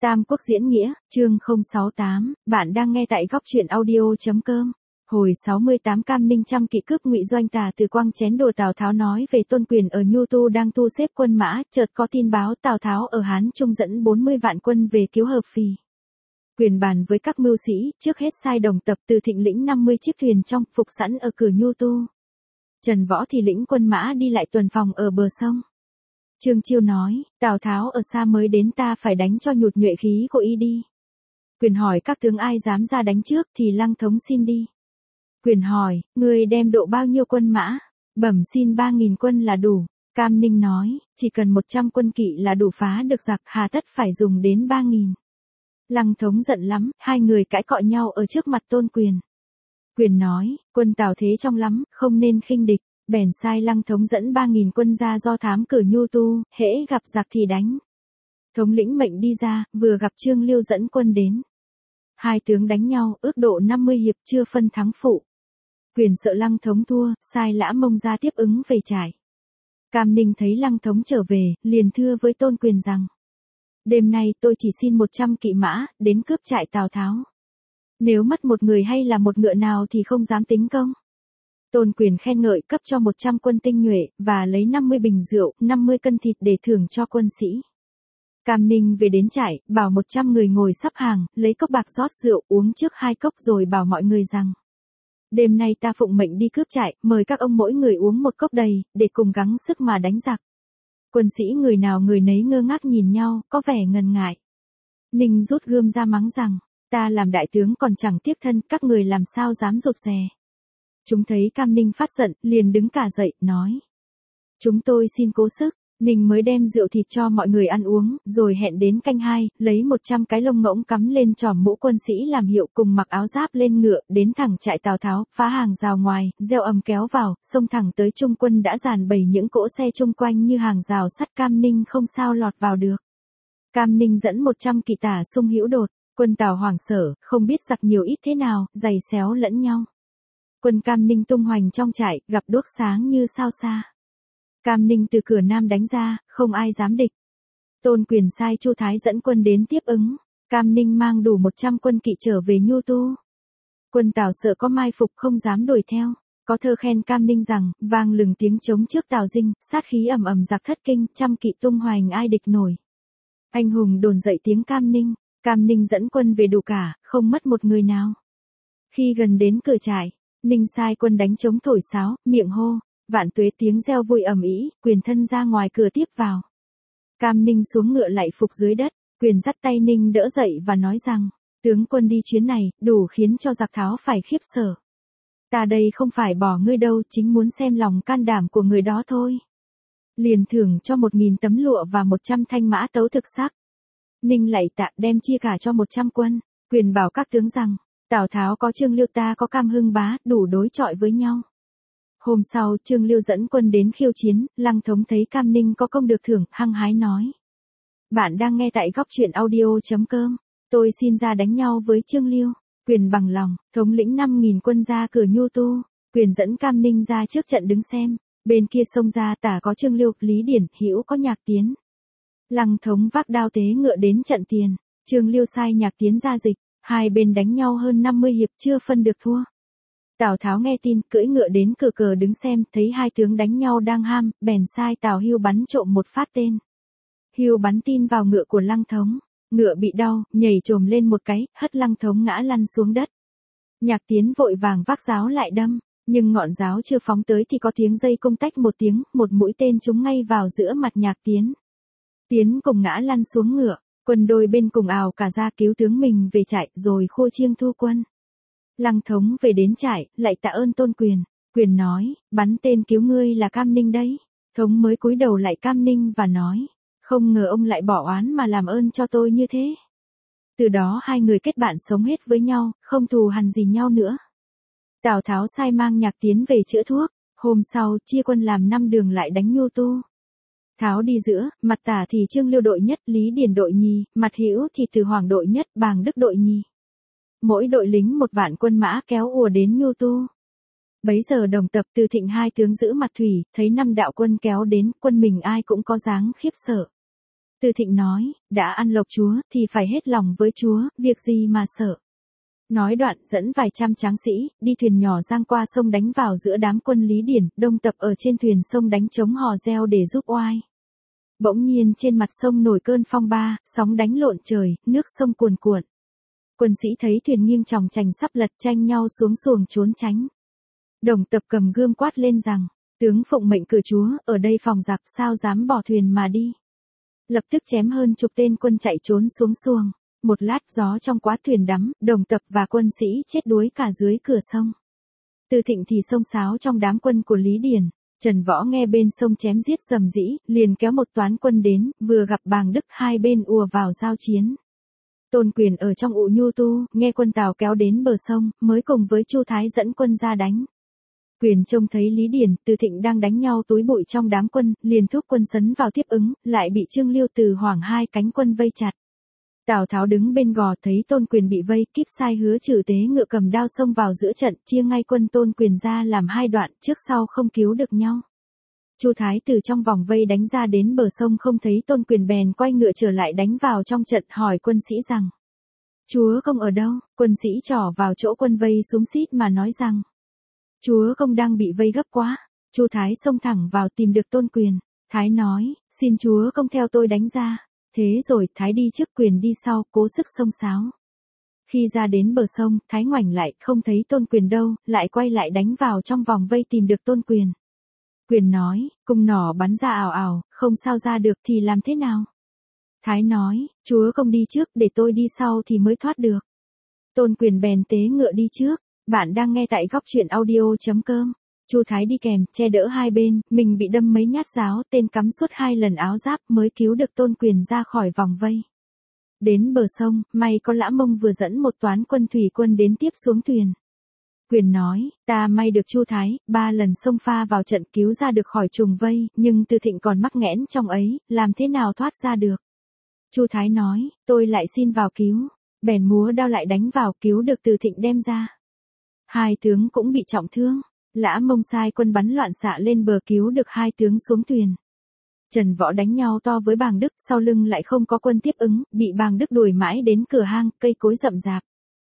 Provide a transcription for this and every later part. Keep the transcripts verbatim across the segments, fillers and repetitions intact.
Tam Quốc diễn nghĩa, chương không sáu tám, bạn đang nghe tại góc truyện audio.com. Hồi sáu mươi tám Cam Ninh trăm kỵ cướp Ngụy Doanh Tà từ Quang chén đồ. Tào Tháo nói về Tôn Quyền ở Nhu Tu đang tu xếp quân mã, chợt có tin báo Tào Tháo ở Hán Trung dẫn bốn mươi vạn quân về cứu Hợp Phì. Quyền bàn với các mưu sĩ, trước hết sai Đồng Tập từ Thịnh lĩnh năm mươi chiếc thuyền trong, phục sẵn ở cửa Nhu Tu. Trần Võ thì lĩnh quân mã đi lại tuần phòng ở bờ sông. Trương Chiêu nói, Tào Tháo ở xa mới đến, ta phải đánh cho nhụt nhuệ khí của y đi. Quyền hỏi các tướng ai dám ra đánh trước, thì Lăng Thống xin đi. Quyền hỏi, người đem độ bao nhiêu quân mã? Bẩm xin ba nghìn quân là đủ. Cam Ninh nói, chỉ cần một trăm quân kỵ là đủ phá được giặc, hà tất phải dùng đến ba nghìn. Lăng Thống giận lắm, hai người cãi cọ nhau ở trước mặt Tôn Quyền. Quyền nói, quân Tào thế trong lắm, không nên khinh địch. Bèn sai Lăng Thống dẫn ba nghìn quân ra do thám cửa Nhu Tu, hễ gặp giặc thì đánh. Thống lĩnh mệnh đi ra, vừa gặp Trương Liêu dẫn quân đến. Hai tướng đánh nhau, ước độ năm mươi hiệp chưa phân thắng phụ. Quyền sợ Lăng Thống thua, sai Lã Mông ra tiếp ứng về trại. Cam Ninh thấy Lăng Thống trở về, liền thưa với Tôn Quyền rằng: đêm nay tôi chỉ xin một trăm kỵ mã, đến cướp trại Tào Tháo. Nếu mất một người hay là một ngựa nào thì không dám tính công. Tôn Quyền khen ngợi, cấp cho một trăm quân tinh nhuệ, và lấy năm mươi bình rượu, năm mươi cân thịt để thưởng cho quân sĩ. Cam Ninh về đến trại, bảo một trăm người ngồi sắp hàng, lấy cốc bạc rót rượu uống trước hai cốc rồi bảo mọi người rằng: đêm nay ta phụng mệnh đi cướp trại, mời các ông mỗi người uống một cốc đầy, để cùng gắng sức mà đánh giặc. Quân sĩ người nào người nấy ngơ ngác nhìn nhau, có vẻ ngần ngại. Ninh rút gươm ra mắng rằng: ta làm đại tướng còn chẳng tiếc thân, các người làm sao dám rụt rè. Chúng thấy Cam Ninh phát giận, liền đứng cả dậy, nói: chúng tôi xin cố sức. Ninh mới đem rượu thịt cho mọi người ăn uống, rồi hẹn đến canh hai, lấy một trăm cái lông ngỗng cắm lên tròm mũ quân sĩ làm hiệu, cùng mặc áo giáp lên ngựa, đến thẳng trại Tào Tháo, phá hàng rào ngoài, gieo ầm kéo vào, xông thẳng tới trung quân đã dàn bày những cỗ xe chung quanh như hàng rào sắt. Cam Ninh không sao lọt vào được. Cam Ninh dẫn một trăm kỵ tả xung hữu đột, quân Tào hoảng sở, không biết giặc nhiều ít thế nào, giày xéo lẫn nhau. Quân Cam Ninh tung hoành trong trại, gặp đuốc sáng như sao xa. Cam Ninh từ cửa nam đánh ra, không ai dám địch. Tôn Quyền sai Chu Thái dẫn quân đến tiếp ứng. Cam Ninh mang đủ một trăm quân kỵ trở về Nhu Tu. Quân Tào sợ có mai phục không dám đuổi theo. Có thơ khen Cam Ninh rằng, vang lừng tiếng trống trước Tào Dinh, sát khí ầm ầm giặc thất kinh, trăm kỵ tung hoành ai địch nổi. Anh hùng đồn dậy tiếng Cam Ninh. Cam Ninh dẫn quân về đủ cả, không mất một người nào. Khi gần đến cửa trại, Ninh sai quân đánh trống thổi sáo, miệng hô: vạn tuế, tiếng reo vui ầm ĩ. Quyền thân ra ngoài cửa tiếp vào. Cam Ninh xuống ngựa lại phục dưới đất. Quyền dắt tay Ninh đỡ dậy và nói rằng: tướng quân đi chuyến này, đủ khiến cho giặc Tháo phải khiếp sợ. Ta đây không phải bỏ ngươi đâu, chính muốn xem lòng can đảm của người đó thôi. Liền thưởng cho một nghìn tấm lụa và một trăm thanh mã tấu thực sắc. Ninh lạy tạ, đem chia cả cho một trăm quân. Quyền bảo các tướng rằng: Tào Tháo có Trương Liêu, ta có Cam Hưng Bá, đủ đối chọi với nhau. Hôm sau, Trương Liêu dẫn quân đến khiêu chiến. Lăng Thống thấy Cam Ninh có công được thưởng, hăng hái nói: bạn đang nghe tại góc truyện audio.com. Tôi xin ra đánh nhau với Trương Liêu. Quyền bằng lòng, thống lĩnh năm nghìn quân ra cửa Nhu Tu. Quyền dẫn Cam Ninh ra trước trận đứng xem. Bên kia sông ra, tả có Trương Liêu, Lý Điển, hữu có Nhạc Tiến. Lăng Thống vác đao tế ngựa đến trận tiền. Trương Liêu sai Nhạc Tiến ra dịch. Hai bên đánh nhau hơn năm mươi hiệp chưa phân được thua. Tào Tháo nghe tin, cưỡi ngựa đến cửa cờ đứng xem, thấy hai tướng đánh nhau đang ham, bèn sai Tào Hưu bắn trộm một phát tên. Hưu bắn tin vào ngựa của Lăng Thống, ngựa bị đau, nhảy trồm lên một cái, hất Lăng Thống ngã lăn xuống đất. Nhạc Tiến vội vàng vác giáo lại đâm, nhưng ngọn giáo chưa phóng tới thì có tiếng dây cung tách một tiếng, một mũi tên trúng ngay vào giữa mặt Nhạc Tiến. Tiến cùng ngã lăn xuống ngựa, quân đôi bên cùng ào cả ra cứu tướng mình về trại, rồi khua chiêng thu quân. Lăng Thống về đến trại, lại tạ ơn Tôn Quyền. Quyền nói: bắn tên cứu ngươi là Cam Ninh đấy. Thống mới cúi đầu lại Cam Ninh và nói: không ngờ ông lại bỏ oán mà làm ơn cho tôi như thế. Từ đó hai người kết bạn sống hết với nhau, không thù hằn gì nhau nữa. Tào Tháo sai mang Nhạc Tiến về chữa thuốc. Hôm sau, chia quân làm năm đường lại đánh Nhu Tu. Tháo đi giữa, mặt tả thì Trương Liêu đội nhất, Lý Điển đội nhì, mặt hữu thì Từ Hoàng đội nhất, Bàng Đức đội nhì. Mỗi đội lính một vạn quân mã kéo ùa đến Nhu Tu. Bấy giờ Đồng Tập, Từ Thịnh hai tướng giữ mặt thủy, thấy năm đạo quân kéo đến, quân mình ai cũng có dáng khiếp sợ. Từ Thịnh nói, đã ăn lộc chúa thì phải hết lòng với chúa, việc gì mà sợ. Nói đoạn dẫn vài trăm tráng sĩ, đi thuyền nhỏ giang qua sông đánh vào giữa đám quân Lý Điển, đông tập ở trên thuyền sông đánh trống hò reo để giúp oai. Bỗng nhiên trên mặt sông nổi cơn phong ba, sóng đánh lộn trời, nước sông cuồn cuộn. Quân sĩ thấy thuyền nghiêng chòng chành sắp lật tranh nhau xuống xuồng trốn tránh. Đồng tập cầm gươm quát lên rằng, tướng phụng mệnh cử chúa, ở đây phòng giặc sao dám bỏ thuyền mà đi. Lập tức chém hơn chục tên quân chạy trốn xuống xuồng. Một lát gió trong quá thuyền đắm, đồng tập và quân sĩ chết đuối cả dưới cửa sông. Từ Thịnh thì xông xáo trong đám quân của Lý Điển. Trần Võ nghe bên sông chém giết rầm rĩ, liền kéo một toán quân đến, vừa gặp Bàng Đức hai bên ùa vào giao chiến. Tôn Quyền ở trong ụ Nhu Tu, nghe quân Tào kéo đến bờ sông, mới cùng với Chu Thái dẫn quân ra đánh. Quyền trông thấy Lý Điển, Từ Thịnh đang đánh nhau túi bụi trong đám quân, liền thúc quân sấn vào tiếp ứng, lại bị Trương Liêu Từ Hoảng hai cánh quân vây chặt. Tào Tháo đứng bên gò thấy Tôn Quyền bị vây, kíp sai Hứa Trừ tế ngựa cầm đao xông vào giữa trận, chia ngay quân Tôn Quyền ra làm hai đoạn, trước sau không cứu được nhau. Chu Thái từ trong vòng vây đánh ra đến bờ sông không thấy Tôn Quyền bèn quay ngựa trở lại đánh vào trong trận, hỏi quân sĩ rằng: Chúa công ở đâu? Quân sĩ trỏ vào chỗ quân vây xúm xít mà nói rằng: Chúa công đang bị vây gấp quá. Chu Thái xông thẳng vào tìm được Tôn Quyền. Thái nói: Xin chúa công theo tôi đánh ra. Thế rồi Thái đi trước, Quyền đi sau, cố sức xông xáo. Khi ra đến bờ sông, Thái ngoảnh lại, không thấy Tôn Quyền đâu, lại quay lại đánh vào trong vòng vây tìm được Tôn Quyền. Quyền nói, cung nỏ bắn ra ảo ảo, không sao ra được thì làm thế nào? Thái nói, chúa công đi trước, để tôi đi sau thì mới thoát được. Tôn Quyền bèn tế ngựa đi trước. Bạn đang nghe tại góc truyện audio chấm com. Chu Thái đi kèm, che đỡ hai bên, mình bị đâm mấy nhát giáo, tên cắm suốt hai lần áo giáp mới cứu được Tôn Quyền ra khỏi vòng vây. Đến bờ sông, may có Lã Mông vừa dẫn một toán quân thủy quân đến tiếp xuống thuyền. Quyền nói, ta may được Chu Thái, ba lần xông pha vào trận cứu ra được khỏi trùng vây, nhưng Từ Thịnh còn mắc nghẽn trong ấy, làm thế nào thoát ra được? Chu Thái nói, tôi lại xin vào cứu, bèn múa đao lại đánh vào, cứu được Từ Thịnh đem ra. Hai tướng cũng bị trọng thương. Lã Mông sai quân bắn loạn xạ lên bờ cứu được hai tướng xuống thuyền. Trần Võ đánh nhau to với Bàng Đức, sau lưng lại không có quân tiếp ứng, bị Bàng Đức đuổi mãi đến cửa hang, cây cối rậm rạp.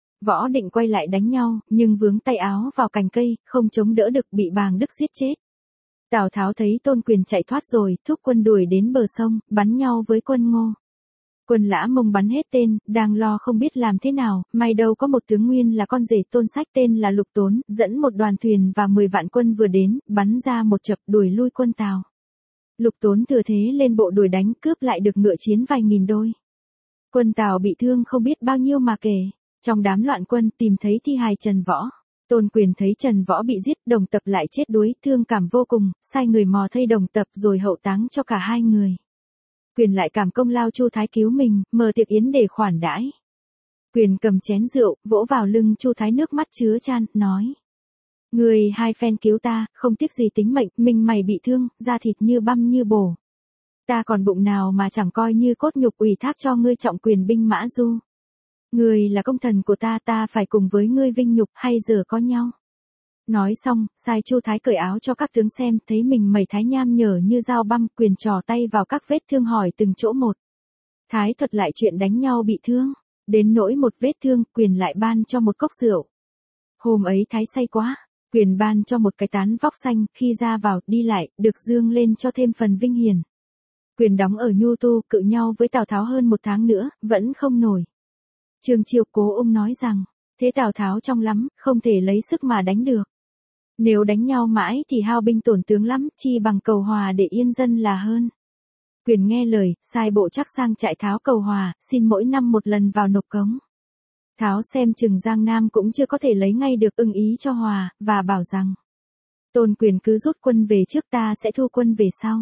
Võ định quay lại đánh nhau, nhưng vướng tay áo vào cành cây, không chống đỡ được, bị Bàng Đức giết chết. Tào Tháo thấy Tôn Quyền chạy thoát rồi, thúc quân đuổi đến bờ sông, bắn nhau với quân Ngô. Quân Lã Mông bắn hết tên, đang lo không biết làm thế nào, may đâu có một tướng nguyên là con rể Tôn Sách tên là Lục Tốn, dẫn một đoàn thuyền và mười vạn quân vừa đến, bắn ra một chập đuổi lui quân Tào. Lục Tốn thừa thế lên bộ đuổi đánh, cướp lại được ngựa chiến vài nghìn đôi. Quân Tào bị thương không biết bao nhiêu mà kể. Trong đám loạn quân tìm thấy thi hài Trần Võ. Tôn Quyền thấy Trần Võ bị giết, Đồng Tập lại chết đuối, thương cảm vô cùng, sai người mò thây Đồng Tập rồi hậu táng cho cả hai người. Quyền lại cảm công lao Chu Thái cứu mình, mở tiệc yến để khoản đãi. Quyền cầm chén rượu, vỗ vào lưng Chu Thái, nước mắt chứa chan, nói: Người hai phen cứu ta, không tiếc gì tính mệnh, mình mày bị thương, da thịt như băm như bổ. Ta còn bụng nào mà chẳng coi như cốt nhục, ủy thác cho ngươi trọng quyền binh mã du. Ngươi là công thần của ta, ta phải cùng với ngươi vinh nhục, hay giờ có nhau. Nói xong, sai Chu Thái cởi áo cho các tướng xem, thấy mình mẩy Thái nham nhở như dao băm, Quyền trò tay vào các vết thương hỏi từng chỗ một. Thái thuật lại chuyện đánh nhau bị thương, đến nỗi một vết thương, Quyền lại ban cho một cốc rượu. Hôm ấy Thái say quá, Quyền ban cho một cái tán vóc xanh, khi ra vào, đi lại, được dương lên cho thêm phần vinh hiển. Quyền đóng ở Nhu Tu, cự nhau với Tào Tháo hơn một tháng nữa, vẫn không nổi. Trương Chiêu Cố ông nói rằng, thế Tào Tháo trong lắm, không thể lấy sức mà đánh được. Nếu đánh nhau mãi thì hao binh tổn tướng lắm, chi bằng cầu hòa để yên dân là hơn. Quyền nghe lời, sai bộ chắc sang trại Tháo cầu hòa, xin mỗi năm một lần vào nộp cống. Tháo xem chừng Giang Nam cũng chưa có thể lấy ngay được, ưng ý cho hòa, và bảo rằng: Tôn Quyền cứ rút quân về trước, ta sẽ thu quân về sau.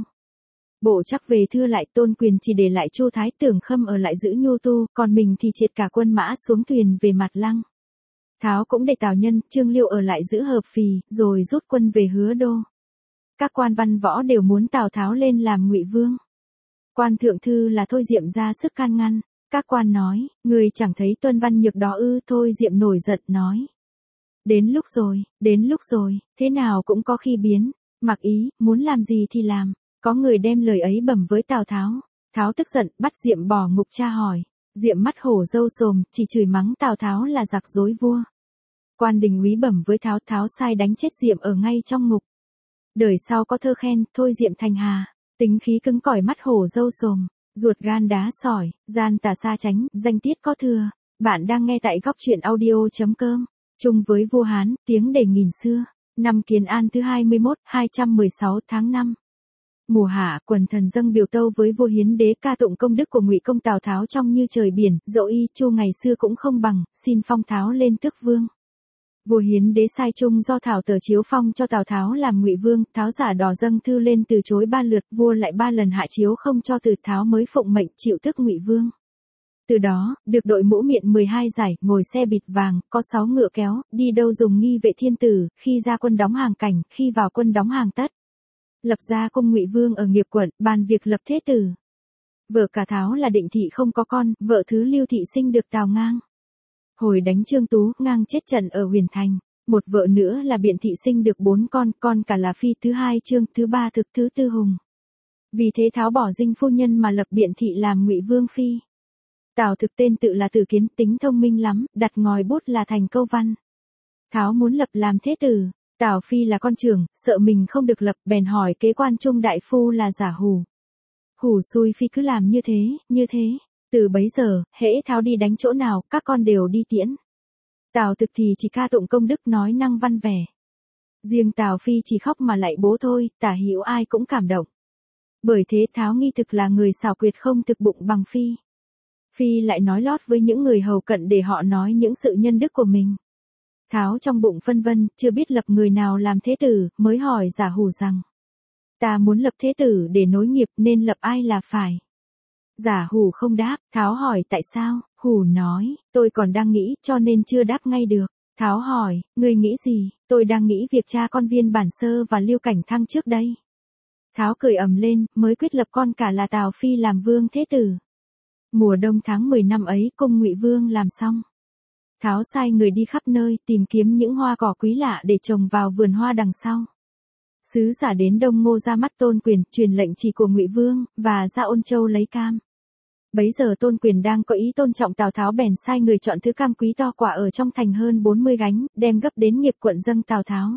Bộ chắc về thưa lại, Tôn Quyền chỉ để lại Chu Thái, Tưởng Khâm ở lại giữ Nhu Tu, còn mình thì triệt cả quân mã xuống thuyền về Mặt Lăng. Tháo cũng để Tào Nhân, Trương Liêu ở lại giữ Hợp Phì, rồi rút quân về Hứa Đô. Các quan văn võ đều muốn Tào Tháo lên làm Ngụy Vương. Quan thượng thư là Thôi Diệm ra sức can ngăn. Các quan nói, người chẳng thấy Tuân Văn Nhược đó ư? Thôi Diệm nổi giận nói: Đến lúc rồi, đến lúc rồi, thế nào cũng có khi biến. Mặc ý, muốn làm gì thì làm. Có người đem lời ấy bẩm với Tào Tháo. Tháo tức giận, bắt Diệm bỏ ngục tra hỏi. Diệm mắt hổ râu sồm, chỉ chửi mắng Tào Tháo là giặc dối vua. Quan đình úy bẩm với Tháo, Tháo sai đánh chết Diệm ở ngay trong ngục. Đời sau có thơ khen, thôi Diệm thành hà. Tính khí cứng cỏi mắt hổ râu sồm, ruột gan đá sỏi, gian tà xa tránh, danh tiết có thừa. Bạn đang nghe tại góc truyện audio.com. Chung với vua Hán, tiếng để nghìn xưa. Năm Kiến An thứ hai mươi mốt, hai trăm mười sáu tháng năm. Mùa hạ, quần thần dâng biểu tâu với vua Hiến đế ca tụng công đức của Ngụy công Tào Tháo trong như trời biển, dẫu y Chu ngày xưa cũng không bằng, xin phong Tháo lên tước vương. Vua Hiến đế sai Trung do thảo tờ chiếu phong cho Tào Tháo làm Ngụy vương, Tháo giả đò dâng thư lên từ chối ba lượt, vua lại ba lần hạ chiếu không cho, từ Tháo mới phụng mệnh chịu tước Ngụy vương. Từ đó, được đội mũ miện mười hai giải, ngồi xe bịt vàng, có sáu ngựa kéo, đi đâu dùng nghi vệ thiên tử, khi ra quân đóng hàng cảnh, khi vào quân đóng hàng tất. Lập ra cung Ngụy vương ở Nghiệp quận, bàn việc lập thế tử. Vợ cả Tháo là Định thị không có con, vợ thứ Lưu thị sinh được Tào Ngang. Hồi đánh Trương Tú, Ngang chết trận ở Huyền Thành. Một vợ nữa là Biện thị sinh được bốn con, con cả là Phi thứ hai Trương, thứ ba Thực, thứ tư Hùng. Vì thế Tháo bỏ dinh phu nhân mà lập Biện thị làm Ngụy vương phi. Tào Thực tên tự là Tử Kiến, tính thông minh lắm, đặt ngòi bút là thành câu văn. Tháo muốn lập làm thế tử. Tào Phi là con trưởng, sợ mình không được lập, bèn hỏi kế quan trung đại phu là Giả Hủ. Hủ xui Phi cứ làm như thế, như thế. Từ bấy giờ, hễ Tháo đi đánh chỗ nào, các con đều đi tiễn. Tào Thực thì chỉ ca tụng công đức nói năng văn vẻ. Riêng Tào Phi chỉ khóc mà lạy bố thôi, tả hữu ai cũng cảm động. Bởi thế Tháo nghi thực là người xảo quyệt không thực bụng bằng Phi. Phi lại nói lót với những người hầu cận để họ nói những sự nhân đức của mình. Tháo trong bụng phân vân, chưa biết lập người nào làm thế tử, mới hỏi Giả Hủ rằng: ta muốn lập thế tử để nối nghiệp nên lập ai là phải. Giả Hủ không đáp, Tháo hỏi tại sao, Hủ nói, tôi còn đang nghĩ cho nên chưa đáp ngay được. Tháo hỏi, ngươi nghĩ gì, tôi đang nghĩ việc cha con Viên Bản Sơ và Lưu Cảnh Thăng trước đây. Tháo cười ầm lên, mới quyết lập con cả là Tào Phi làm vương thế tử. Mùa đông tháng mười năm ấy, cung Ngụy vương làm xong. Tháo sai người đi khắp nơi, tìm kiếm những hoa cỏ quý lạ để trồng vào vườn hoa đằng sau. Sứ giả đến Đông Ngô ra mắt Tôn Quyền, truyền lệnh chỉ của Ngụy vương, và ra Ôn Châu lấy cam. Bấy giờ Tôn Quyền đang có ý tôn trọng Tào Tháo, bèn sai người chọn thứ cam quý to quả ở trong thành hơn bốn mươi gánh, đem gấp đến Nghiệp quận dâng Tào Tháo.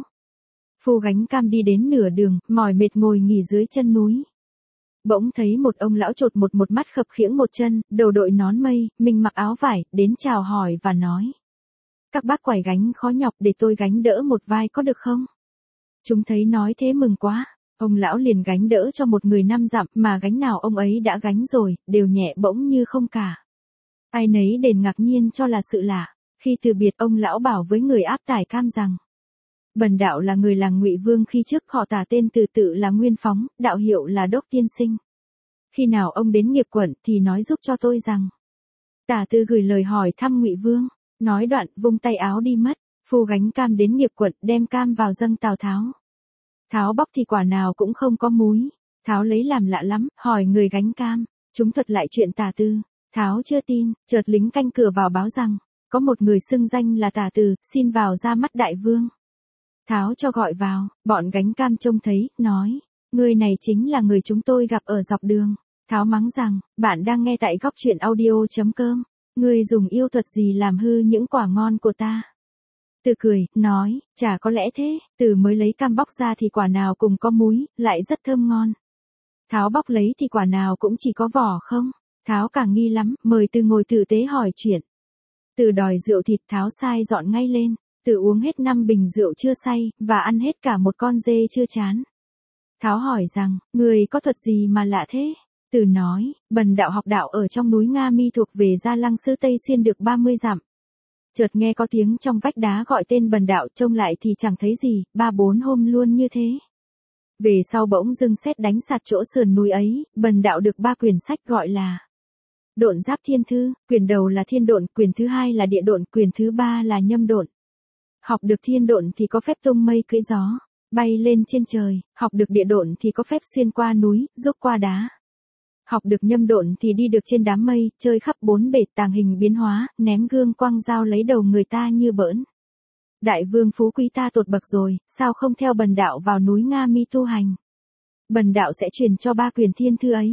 Phu gánh cam đi đến nửa đường, mỏi mệt ngồi nghỉ dưới chân núi. Bỗng thấy một ông lão chột một một mắt khập khiễng một chân, đầu đội nón mây, mình mặc áo vải, đến chào hỏi và nói: các bác quải gánh khó nhọc, để tôi gánh đỡ một vai có được không? Chúng thấy nói thế mừng quá, ông lão liền gánh đỡ cho một người năm dặm, mà gánh nào ông ấy đã gánh rồi, đều nhẹ bỗng như không cả. Ai nấy đền ngạc nhiên cho là sự lạ. Khi từ biệt, ông lão bảo với người áp tải cam rằng: bần đạo là người làng Ngụy vương khi trước, họ Tả tên từ tự là Nguyên Phóng, đạo hiệu là Đốc tiên sinh. Khi nào ông đến Nghiệp quận thì nói giúp cho tôi rằng Tả Tư gửi lời hỏi thăm Ngụy vương. Nói đoạn, vung tay áo đi mất. Phu gánh cam đến Nghiệp quận, đem cam vào dâng Tào Tháo. Tháo bóc thì quả nào cũng không có múi. Tháo lấy làm lạ lắm, hỏi người gánh cam. Chúng thuật lại chuyện Tả Tư. Tháo chưa tin, chợt lính canh cửa vào báo rằng có một người xưng danh là Tả Tư, xin vào ra mắt đại vương. Tháo cho gọi vào, bọn gánh cam trông thấy, nói: người này chính là người chúng tôi gặp ở dọc đường. Tháo mắng rằng: bạn đang nghe tại góc truyện audio.com. Ngươi dùng yêu thuật gì làm hư những quả ngon của ta? Từ cười, nói: chả có lẽ thế. Từ mới lấy cam bóc ra thì quả nào cùng có múi, lại rất thơm ngon. Tháo bóc lấy thì quả nào cũng chỉ có vỏ không? Tháo càng nghi lắm, mời Từ ngồi tử tế hỏi chuyện. Từ đòi rượu thịt, Tháo sai dọn ngay lên. Từ uống hết năm bình rượu chưa say, và ăn hết cả một con dê chưa chán. Tháo hỏi rằng: người có thuật gì mà lạ thế? Từ nói: bần đạo học đạo ở trong núi Nga Mi thuộc về Gia Lăng Sư Tây Xuyên được ba mươi dặm. Chợt nghe có tiếng trong vách đá gọi tên bần đạo, trông lại thì chẳng thấy gì, ba bốn hôm luôn như thế. Về sau bỗng dưng sét đánh sạt chỗ sườn núi ấy, bần đạo được ba quyển sách gọi là Độn Giáp Thiên Thư, quyển đầu là Thiên Độn, quyển thứ hai là Địa Độn, quyển thứ ba là Nhâm Độn. Học được Thiên Độn thì có phép tung mây cưỡi gió, bay lên trên trời, học được Địa Độn thì có phép xuyên qua núi, dốc qua đá. Học được Nhâm Độn thì đi được trên đám mây, chơi khắp bốn bể, tàng hình biến hóa, ném gương quăng dao lấy đầu người ta như bỡn. Đại vương phú quý ta tột bậc rồi, sao không theo bần đạo vào núi Nga Mi tu hành? Bần đạo sẽ truyền cho ba quyển thiên thư ấy.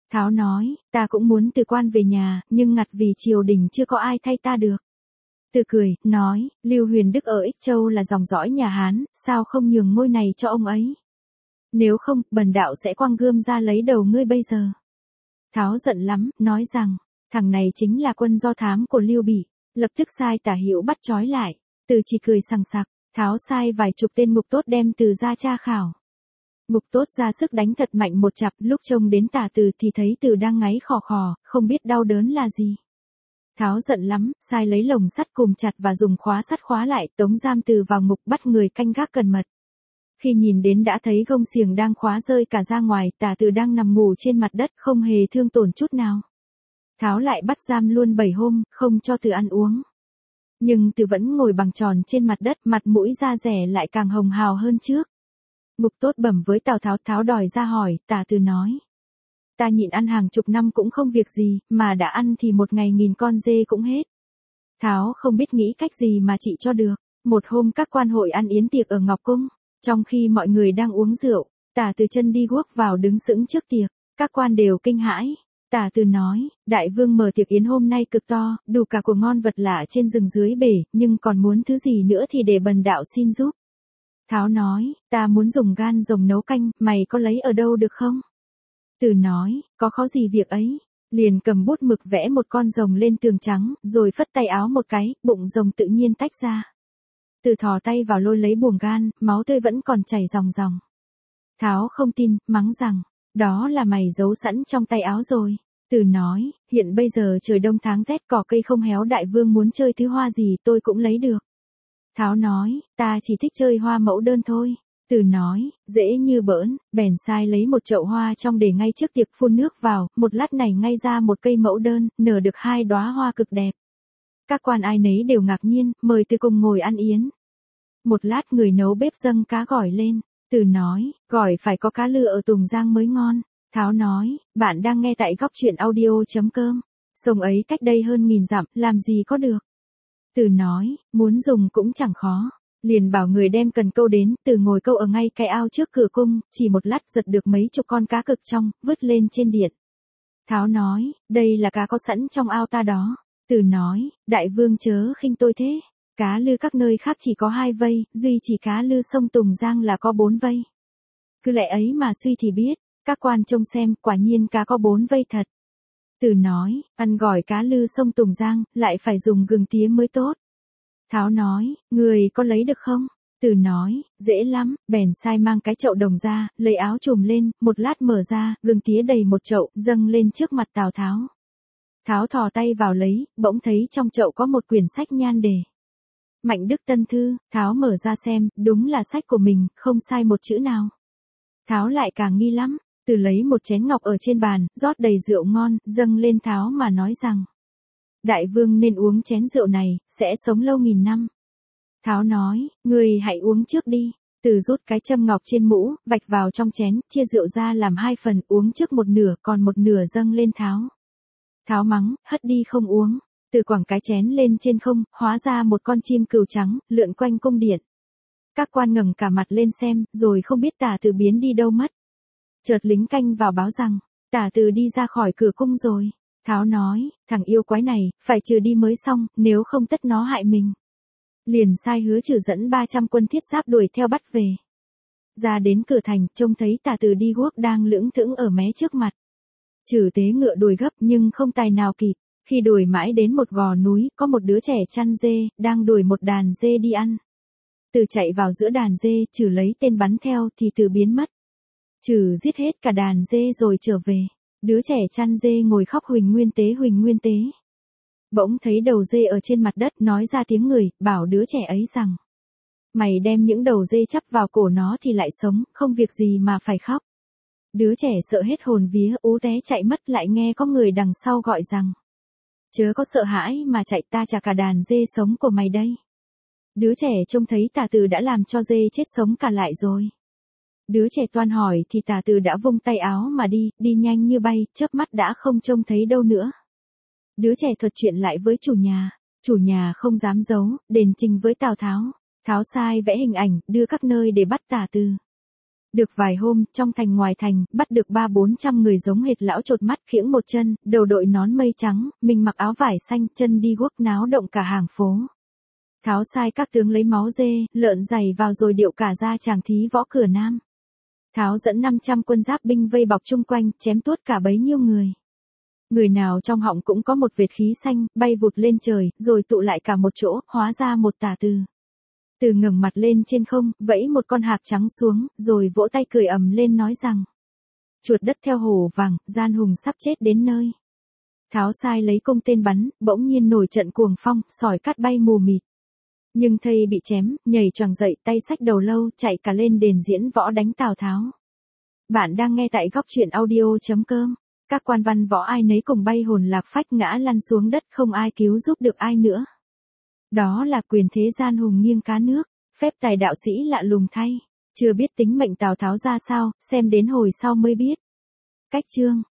Tháo nói, ta cũng muốn từ quan về nhà, nhưng ngặt vì triều đình chưa có ai thay ta được. Từ cười, nói, Lưu Huyền Đức ở Ích Châu là dòng dõi nhà Hán, sao không nhường ngôi này cho ông ấy? Nếu không, bần đạo sẽ quăng gươm ra lấy đầu ngươi bây giờ. Tháo giận lắm, nói rằng, thằng này chính là quân do thám của Lưu Bị, lập tức sai Tả Hữu bắt trói lại. Từ chỉ cười sằng sặc, Tháo sai vài chục tên ngục tốt đem Từ ra tra khảo. Ngục tốt ra sức đánh thật mạnh một chặp, lúc trông đến Tả Từ thì thấy Từ đang ngáy khò khò, không biết đau đớn là gì. Tháo giận lắm, sai lấy lồng sắt cùm chặt và dùng khóa sắt khóa lại, tống giam Từ vào ngục, bắt người canh gác cẩn mật. Khi nhìn đến đã thấy gông xiềng đang khóa rơi cả ra ngoài, Tả Từ đang nằm ngủ trên mặt đất không hề thương tổn chút nào. Tháo lại bắt giam luôn bảy hôm, không cho Từ ăn uống. Nhưng Từ vẫn ngồi bằng tròn trên mặt đất, mặt mũi da dẻ lại càng hồng hào hơn trước. Ngục tốt bẩm với Tào Tháo, Tháo đòi ra hỏi, Tả Từ nói. Ta nhịn ăn hàng chục năm cũng không việc gì, mà đã ăn thì một ngày nghìn con dê cũng hết. Tháo không biết nghĩ cách gì mà trị cho được. Một hôm các quan hội ăn yến tiệc ở Ngọc Cung. Trong khi mọi người đang uống rượu, Tả Từ chân đi guốc vào đứng sững trước tiệc. Các quan đều kinh hãi. Tả Từ nói, đại vương mở tiệc yến hôm nay cực to, đủ cả của ngon vật lạ trên rừng dưới bể, nhưng còn muốn thứ gì nữa thì để bần đạo xin giúp. Tháo nói, ta muốn dùng gan rồng nấu canh, mày có lấy ở đâu được không? Từ nói, có khó gì việc ấy. Liền cầm bút mực vẽ một con rồng lên tường trắng, rồi phất tay áo một cái, bụng rồng tự nhiên tách ra. Từ thò tay vào lôi lấy buồng gan, máu tươi vẫn còn chảy ròng ròng. Tháo không tin, mắng rằng, đó là mày giấu sẵn trong tay áo rồi. Từ nói, hiện bây giờ trời đông tháng rét, cỏ cây không héo, đại vương muốn chơi thứ hoa gì tôi cũng lấy được. Tháo nói, ta chỉ thích chơi hoa mẫu đơn thôi. Từ nói, dễ như bỡn, bèn sai lấy một chậu hoa trong để ngay trước tiệc, phun nước vào, một lát này ngay ra một cây mẫu đơn, nở được hai đóa hoa cực đẹp. Các quan ai nấy đều ngạc nhiên, mời Từ cùng ngồi ăn yến. Một lát người nấu bếp dâng cá gỏi lên. Từ nói, gỏi phải có cá lưa ở Tùng Giang mới ngon. Tháo nói, bạn đang nghe tại góc truyện audio.com. Sông ấy cách đây hơn nghìn dặm, làm gì có được. Từ nói, muốn dùng cũng chẳng khó. Liền bảo người đem cần câu đến, Từ ngồi câu ở ngay cái ao trước cửa cung, chỉ một lát giật được mấy chục con cá cực trong, vứt lên trên điện. Tháo nói, đây là cá có sẵn trong ao ta đó. Từ nói, đại vương chớ khinh tôi thế. Cá lư các nơi khác chỉ có hai vây, duy chỉ cá lư sông Tùng Giang là có bốn vây. Cứ lẽ ấy mà suy thì biết, các quan trông xem, quả nhiên cá có bốn vây thật. Từ nói, ăn gỏi cá lư sông Tùng Giang, lại phải dùng gừng tía mới tốt. Tháo nói, người có lấy được không? Từ nói, dễ lắm, bèn sai mang cái chậu đồng ra, lấy áo trùm lên, một lát mở ra, gừng tía đầy một chậu, dâng lên trước mặt Tào Tháo. Tháo thò tay vào lấy, bỗng thấy trong chậu có một quyển sách nhan đề. Mạnh Đức Tân Thư. Tháo mở ra xem, đúng là sách của mình, không sai một chữ nào. Tháo lại càng nghi lắm. Từ lấy một chén ngọc ở trên bàn, rót đầy rượu ngon, dâng lên Tháo mà nói rằng, đại vương nên uống chén rượu này, sẽ sống lâu nghìn năm. Tháo nói, người hãy uống trước đi. Từ rút cái châm ngọc trên mũ, vạch vào trong chén, chia rượu ra làm hai phần, uống trước một nửa, còn một nửa dâng lên Tháo. Tháo mắng, hất đi không uống. Từ quẳng cái chén lên trên không, hóa ra một con chim cừu trắng, lượn quanh cung điện. Các quan ngẩng cả mặt lên xem, rồi không biết Tả Từ biến đi đâu mất. Chợt lính canh vào báo rằng, Tả Từ đi ra khỏi cửa cung rồi. Tháo nói, thằng yêu quái này, phải trừ đi mới xong, nếu không tất nó hại mình. Liền sai Hứa Trừ dẫn ba trăm quân thiết giáp đuổi theo bắt về. Ra đến cửa thành, trông thấy Tả Từ đi guốc đang lững thững ở mé trước mặt. Trừ tế ngựa đuổi gấp nhưng không tài nào kịp. Khi đuổi mãi đến một gò núi, có một đứa trẻ chăn dê, đang đuổi một đàn dê đi ăn. Từ chạy vào giữa đàn dê, Trừ lấy tên bắn theo thì Từ biến mất. Trừ giết hết cả đàn dê rồi trở về. Đứa trẻ chăn dê ngồi khóc huỳnh nguyên tế huỳnh nguyên tế. Bỗng thấy đầu dê ở trên mặt đất, nói ra tiếng người, bảo đứa trẻ ấy rằng, mày đem những đầu dê chắp vào cổ nó thì lại sống, không việc gì mà phải khóc. Đứa trẻ sợ hết hồn vía, ú té chạy mất, lại nghe có người đằng sau gọi rằng, chớ có sợ hãi mà chạy, ta trả cả đàn dê sống của mày đây. Đứa trẻ trông thấy Tả Từ đã làm cho dê chết sống cả lại rồi. Đứa trẻ toan hỏi thì Tả Từ đã vung tay áo mà đi, đi nhanh như bay, chớp mắt đã không trông thấy đâu nữa. Đứa trẻ thuật chuyện lại với chủ nhà, chủ nhà không dám giấu, đền trình với Tào Tháo. Tháo sai vẽ hình ảnh, đưa các nơi để bắt Tả Từ. Được vài hôm, trong thành ngoài thành, bắt được ba bốn trăm người giống hệt lão chột mắt khiễng một chân, đầu đội nón mây trắng, mình mặc áo vải xanh, chân đi guốc náo động cả hàng phố. Tháo sai các tướng lấy máu dê, lợn giày vào rồi điệu cả ra chàng thí võ cửa nam. Tháo dẫn năm trăm quân giáp binh vây bọc chung quanh, chém tuốt cả bấy nhiêu người. Người nào trong họng cũng có một vệt khí xanh, bay vụt lên trời, rồi tụ lại cả một chỗ, hóa ra một tả từ. Từ ngẩng mặt lên trên không, vẫy một con hạc trắng xuống, rồi vỗ tay cười ầm lên nói rằng: chuột đất theo hổ vàng, gian hùng sắp chết đến nơi. Tháo sai lấy cung tên bắn, bỗng nhiên nổi trận cuồng phong, sỏi cát bay mù mịt. Nhưng thây bị chém, nhảy choàng dậy, tay xách đầu lâu, chạy cả lên đền diễn võ đánh Tào Tháo. Bạn đang nghe tại góc truyện audio chấm com. Các quan văn võ ai nấy cùng bay hồn lạc phách ngã lăn xuống đất, không ai cứu giúp được ai nữa. Đó là quyền thế gian hùng nghiêng cá nước, phép tài đạo sĩ lạ lùng thay. Chưa biết tính mệnh Tào Tháo ra sao, xem đến hồi sau mới biết. Cách chương